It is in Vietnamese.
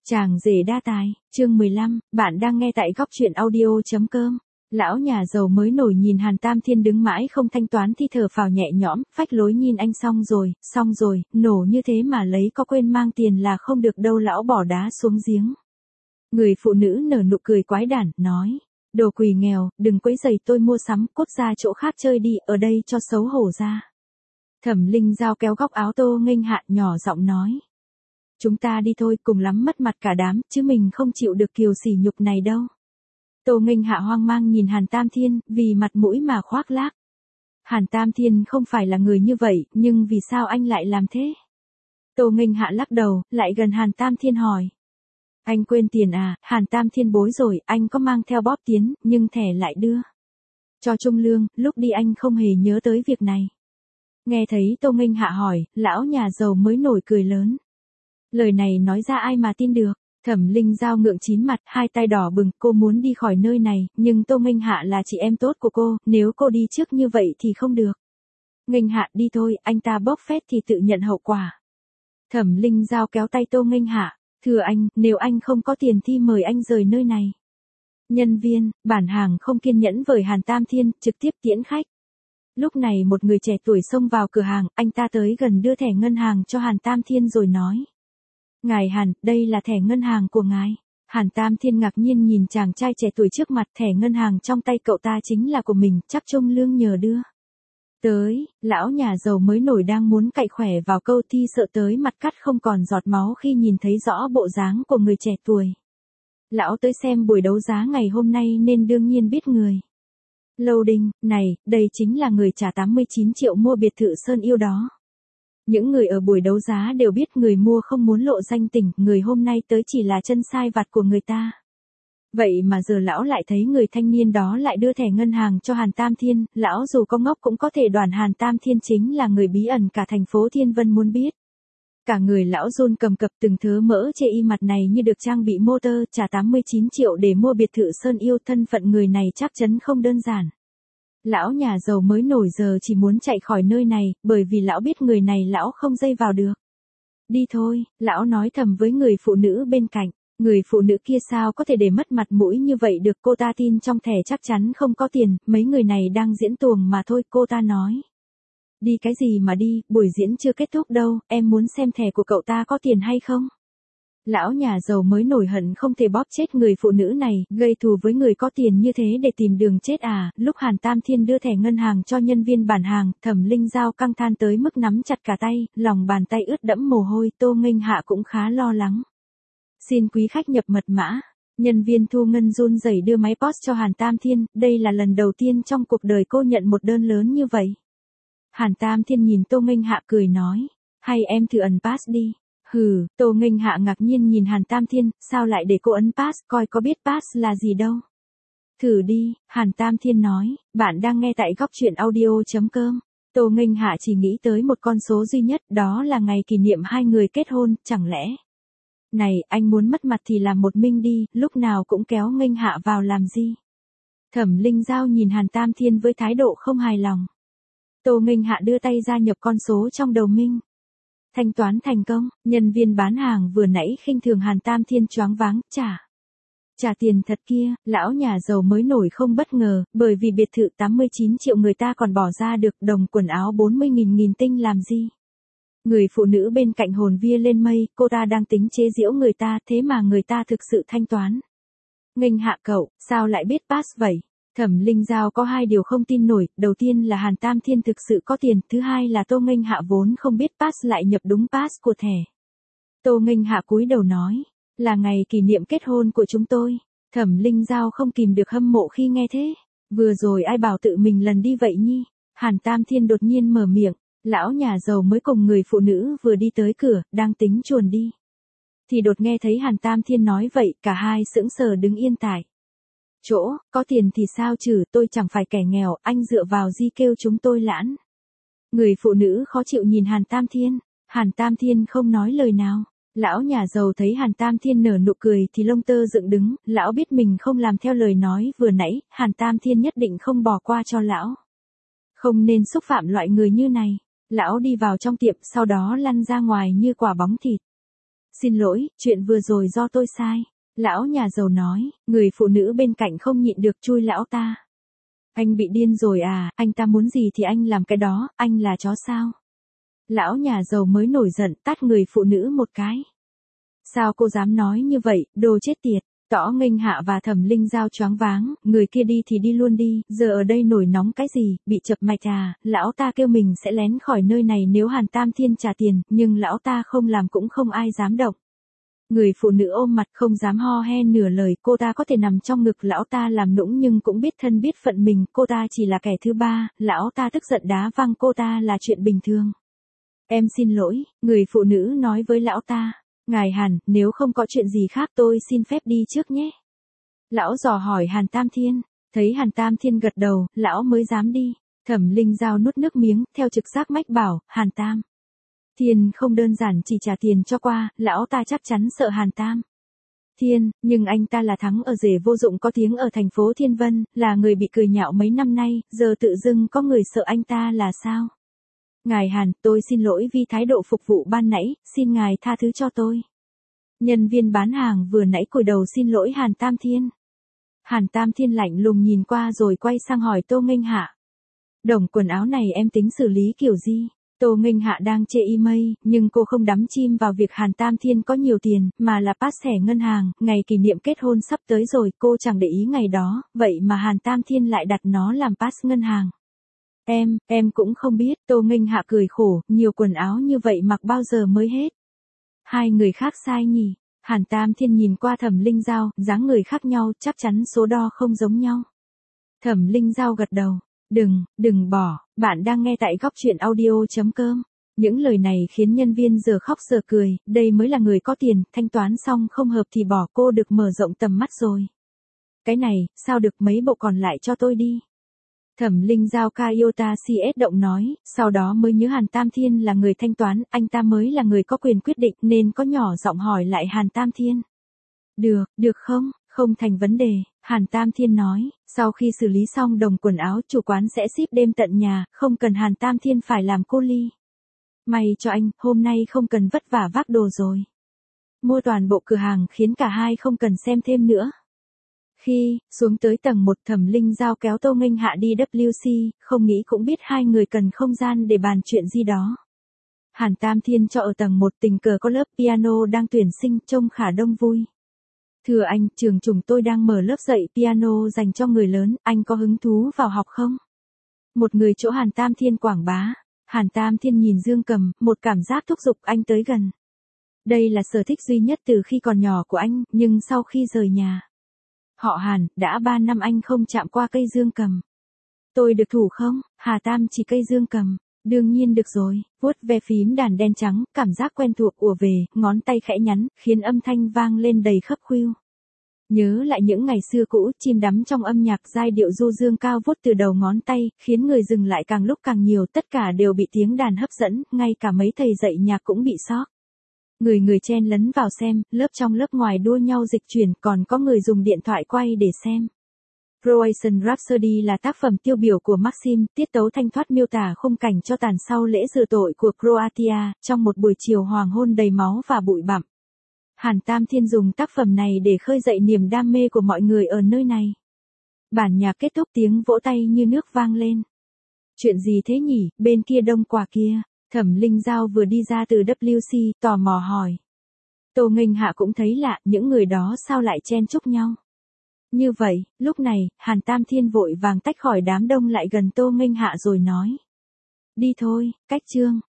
Chàng rể đa tài, chương 15, bạn đang nghe tại góc truyện audio.com. Lão nhà giàu mới nổi nhìn Hàn Tam Thiên đứng mãi không thanh toán thì thở phào nhẹ nhõm, phách lối nhìn anh xong rồi, nổ như thế mà lấy có quên mang tiền là không được đâu, lão bỏ đá xuống giếng. Người phụ nữ nở nụ cười quái đản, nói, đồ quỳ nghèo, đừng quấy rầy tôi mua sắm, cút ra chỗ khác chơi đi, ở đây cho xấu hổ ra. Thẩm Linh Giao kéo góc áo Tô Nghênh Hạ nhỏ giọng nói. Chúng ta đi thôi, cùng lắm mất mặt cả đám, chứ mình không chịu được kiều sỉ nhục này đâu. Tô Nghênh Hạ hoang mang nhìn Hàn Tam Thiên, vì mặt mũi mà khoác lác. Hàn Tam Thiên không phải là người như vậy, nhưng vì sao anh lại làm thế? Tô Nghênh Hạ lắc đầu, lại gần Hàn Tam Thiên hỏi. Anh quên tiền à? Hàn Tam Thiên bối rồi, anh có mang theo bóp tiến, nhưng thẻ lại đưa cho Trung Lương, lúc đi anh không hề nhớ tới việc này. Nghe thấy Tô Nghênh Hạ hỏi, lão nhà giàu mới nổi cười lớn. Lời này nói ra ai mà tin được. Thẩm Linh Giao ngượng chín mặt, hai tay đỏ bừng, cô muốn đi khỏi nơi này, nhưng Tô Nghênh Hạ là chị em tốt của cô, nếu cô đi trước như vậy thì không được. Nghênh Hạ đi thôi, anh ta bốc phét thì tự nhận hậu quả. Thẩm Linh Giao kéo tay Tô Nghênh Hạ, thưa anh, nếu anh không có tiền thì mời anh rời nơi này. Nhân viên, bản hàng không kiên nhẫn với Hàn Tam Thiên, trực tiếp tiễn khách. Lúc này một người trẻ tuổi xông vào cửa hàng, anh ta tới gần đưa thẻ ngân hàng cho Hàn Tam Thiên rồi nói. Ngài Hàn, đây là thẻ ngân hàng của ngài. Hàn Tam Thiên ngạc nhiên nhìn chàng trai trẻ tuổi trước mặt, thẻ ngân hàng trong tay cậu ta chính là của mình, chắc Trung Lương nhờ đưa. Tới, lão nhà giàu mới nổi đang muốn cậy khỏe vào câu thi sợ tới mặt cắt không còn giọt máu khi nhìn thấy rõ bộ dáng của người trẻ tuổi. Lão tới xem buổi đấu giá ngày hôm nay nên đương nhiên biết người. Loading, này, đây chính là người trả 89 triệu mua biệt thự Sơn Yêu đó. Những người ở buổi đấu giá đều biết người mua không muốn lộ danh tình, người hôm nay tới chỉ là chân sai vặt của người ta. Vậy mà giờ lão lại thấy người thanh niên đó lại đưa thẻ ngân hàng cho Hàn Tam Thiên, lão dù có ngốc cũng có thể đoán Hàn Tam Thiên chính là người bí ẩn cả thành phố Thiên Vân muốn biết. Cả người lão run cầm cập, từng thớ mỡ chê y mặt này như được trang bị motor, trả 89 triệu để mua biệt thự Sơn Yêu, thân phận người này chắc chắn không đơn giản. Lão nhà giàu mới nổi giờ chỉ muốn chạy khỏi nơi này, bởi vì lão biết người này lão không dây vào được. Đi thôi, lão nói thầm với người phụ nữ bên cạnh. Người phụ nữ kia sao có thể để mất mặt mũi như vậy được, cô ta tin trong thẻ chắc chắn không có tiền, mấy người này đang diễn tuồng mà thôi, cô ta nói. Đi cái gì mà đi, buổi diễn chưa kết thúc đâu, em muốn xem thẻ của cậu ta có tiền hay không? Lão nhà giàu mới nổi hận không thể bóp chết người phụ nữ này, gây thù với người có tiền như thế để tìm đường chết à. Lúc Hàn Tam Thiên đưa thẻ ngân hàng cho nhân viên bản hàng, Thẩm Linh Giao căng than tới mức nắm chặt cả tay, lòng bàn tay ướt đẫm mồ hôi. Tô Nghênh Hạ cũng khá lo lắng. Xin quý khách nhập mật mã. Nhân viên thu ngân run rẩy đưa máy POS cho Hàn Tam Thiên, đây là lần đầu tiên trong cuộc đời cô nhận một đơn lớn như vậy. Hàn Tam Thiên nhìn Tô Nghênh Hạ cười nói, hay em thử ấn pass đi. Hừ, Tô Nghênh Hạ ngạc nhiên nhìn Hàn Tam Thiên, sao lại để cô ấn pass, coi có biết pass là gì đâu. Thử đi, Hàn Tam Thiên nói, bạn đang nghe tại góc truyện audio.com. Tô Nghênh Hạ chỉ nghĩ tới một con số duy nhất, đó là ngày kỷ niệm hai người kết hôn, chẳng lẽ. Này, anh muốn mất mặt thì làm một mình đi, lúc nào cũng kéo Nghênh Hạ vào làm gì. Thẩm Linh Giao nhìn Hàn Tam Thiên với thái độ không hài lòng. Tô Nghênh Hạ đưa tay ra nhập con số trong đầu mình. Thanh toán thành công, nhân viên bán hàng vừa nãy khinh thường Hàn Tam Thiên choáng váng, trả tiền thật kia. Lão nhà giàu mới nổi không bất ngờ, bởi vì biệt thự 89 triệu người ta còn bỏ ra được, đồng quần áo 40.000 tinh làm gì. Người phụ nữ bên cạnh hồn vía lên mây, cô ta đang tính chế giễu người ta, thế mà người ta thực sự thanh toán. Nghênh Hạ cậu, sao lại biết pass vậy? Thẩm Linh Giao có hai điều không tin nổi, đầu tiên là Hàn Tam Thiên thực sự có tiền, thứ hai là Tô Nghênh Hạ vốn không biết pass lại nhập đúng pass của thẻ. Tô Nghênh Hạ cúi đầu nói, là ngày kỷ niệm kết hôn của chúng tôi. Thẩm Linh Giao không kìm được hâm mộ khi nghe thế. Vừa rồi ai bảo tự mình lần đi vậy nhi? Hàn Tam Thiên đột nhiên mở miệng, lão nhà giàu mới cùng người phụ nữ vừa đi tới cửa, đang tính chuồn đi. Thì đột nghe thấy Hàn Tam Thiên nói vậy, cả hai sững sờ đứng yên tại chỗ, có tiền thì sao chứ, tôi chẳng phải kẻ nghèo, anh dựa vào gì kêu chúng tôi lãng. Người phụ nữ khó chịu nhìn Hàn Tam Thiên, Hàn Tam Thiên không nói lời nào. Lão nhà giàu thấy Hàn Tam Thiên nở nụ cười thì lông tơ dựng đứng, lão biết mình không làm theo lời nói vừa nãy, Hàn Tam Thiên nhất định không bỏ qua cho lão. Không nên xúc phạm loại người như này. Lão đi vào trong tiệm, sau đó lăn ra ngoài như quả bóng thịt. Xin lỗi, chuyện vừa rồi do tôi sai. Lão nhà giàu nói, người phụ nữ bên cạnh không nhịn được chui lão ta. Anh bị điên rồi à, anh ta muốn gì thì anh làm cái đó, anh là chó sao? Lão nhà giàu mới nổi giận tát người phụ nữ một cái. Sao cô dám nói như vậy, đồ chết tiệt. Tõ Nghênh Hạ và Thẩm Linh Giao choáng váng, người kia đi thì đi luôn đi, giờ ở đây nổi nóng cái gì, bị chập mạch à, lão ta kêu mình sẽ lén khỏi nơi này nếu Hàn Tam Thiên trả tiền, nhưng lão ta không làm cũng không ai dám động. Người phụ nữ ôm mặt không dám ho he nửa lời, cô ta có thể nằm trong ngực lão ta làm nũng nhưng cũng biết thân biết phận mình, cô ta chỉ là kẻ thứ ba, lão ta tức giận đá văng cô ta là chuyện bình thường. Em xin lỗi, người phụ nữ nói với lão ta. Ngài Hàn, nếu không có chuyện gì khác tôi xin phép đi trước nhé. Lão dò hỏi Hàn Tam Thiên, thấy Hàn Tam Thiên gật đầu, lão mới dám đi. Thẩm Linh Giao nuốt nước miếng, theo trực giác mách bảo, Hàn Tam Thiên không đơn giản chỉ trả tiền cho qua, lão ta chắc chắn sợ Hàn Tam Thiên, nhưng anh ta là thắng ở rể vô dụng có tiếng ở thành phố Thiên Vân, là người bị cười nhạo mấy năm nay, giờ tự dưng có người sợ anh ta là sao? Ngài Hàn, tôi xin lỗi vì thái độ phục vụ ban nãy, xin ngài tha thứ cho tôi. Nhân viên bán hàng vừa nãy cúi đầu xin lỗi Hàn Tam Thiên. Hàn Tam Thiên lạnh lùng nhìn qua rồi quay sang hỏi Tô Nghênh Hạ. Đồng quần áo này em tính xử lý kiểu gì? Tô Nghênh Hạ đang chê email, nhưng cô không đắm chim vào việc Hàn Tam Thiên có nhiều tiền, mà là pass thẻ ngân hàng, ngày kỷ niệm kết hôn sắp tới rồi, cô chẳng để ý ngày đó, vậy mà Hàn Tam Thiên lại đặt nó làm pass ngân hàng. Em cũng không biết, Tô Nghênh Hạ cười khổ, nhiều quần áo như vậy mặc bao giờ mới hết. Hai người khác sai nhỉ? Hàn Tam Thiên nhìn qua Thẩm Linh Giao, dáng người khác nhau, chắc chắn số đo không giống nhau. Thẩm Linh Giao gật đầu, đừng bỏ, bạn đang nghe tại góc truyện audio.com. Những lời này khiến nhân viên giờ khóc giờ cười, đây mới là người có tiền, thanh toán xong không hợp thì bỏ, cô được mở rộng tầm mắt rồi. Cái này, sao được, mấy bộ còn lại cho tôi đi. Thẩm Linh Giao Kayota CS động nói, sau đó mới nhớ Hàn Tam Thiên là người thanh toán, anh ta mới là người có quyền quyết định nên có nhỏ giọng hỏi lại Hàn Tam Thiên. Được không, không thành vấn đề, Hàn Tam Thiên nói, sau khi xử lý xong đồng quần áo chủ quán sẽ ship đêm tận nhà, không cần Hàn Tam Thiên phải làm cô ly. May cho anh, hôm nay không cần vất vả vác đồ rồi. Mua toàn bộ cửa hàng khiến cả hai không cần xem thêm nữa. Khi xuống tới tầng 1 Thẩm Linh Giao kéo Tô Nghênh Hạ đi WC, không nghĩ cũng biết hai người cần không gian để bàn chuyện gì đó. Hàn Tam Thiên cho ở tầng 1 tình cờ có lớp piano đang tuyển sinh trông khá đông vui. Thưa anh, trường chúng tôi đang mở lớp dạy piano dành cho người lớn, anh có hứng thú vào học không? Một người chỗ Hàn Tam Thiên quảng bá. Hàn Tam Thiên nhìn Dương Cầm, một cảm giác thúc giục anh tới gần. Đây là sở thích duy nhất từ khi còn nhỏ của anh, nhưng sau khi rời nhà. Họ Hàn, đã 3 năm anh không chạm qua cây dương cầm. Tôi được thủ không? Hà Tam chỉ cây dương cầm. Đương nhiên được rồi, vuốt ve phím đàn đen trắng, cảm giác quen thuộc ùa về, ngón tay khẽ nhắn, khiến âm thanh vang lên đầy khấp khuỷu. Nhớ lại những ngày xưa cũ, chìm đắm trong âm nhạc giai điệu du dương cao vút từ đầu ngón tay, khiến người dừng lại càng lúc càng nhiều, tất cả đều bị tiếng đàn hấp dẫn, ngay cả mấy thầy dạy nhạc cũng bị sốc. Người chen lấn vào xem, lớp trong lớp ngoài đua nhau dịch chuyển, còn có người dùng điện thoại quay để xem. Croatian Rhapsody là tác phẩm tiêu biểu của Maxim, tiết tấu thanh thoát miêu tả khung cảnh cho tàn sau lễ rửa tội của Croatia, trong một buổi chiều hoàng hôn đầy máu và bụi bặm. Hàn Tam Thiên dùng tác phẩm này để khơi dậy niềm đam mê của mọi người ở nơi này. Bản nhạc kết thúc tiếng vỗ tay như nước vang lên. Chuyện gì thế nhỉ, bên kia đông quả kia? Thẩm Linh Giao vừa đi ra từ WC, tò mò hỏi. Tô Nghênh Hạ cũng thấy lạ, những người đó sao lại chen chúc nhau. Như vậy, lúc này, Hàn Tam Thiên vội vàng tách khỏi đám đông lại gần Tô Nghênh Hạ rồi nói. Đi thôi, cách chương.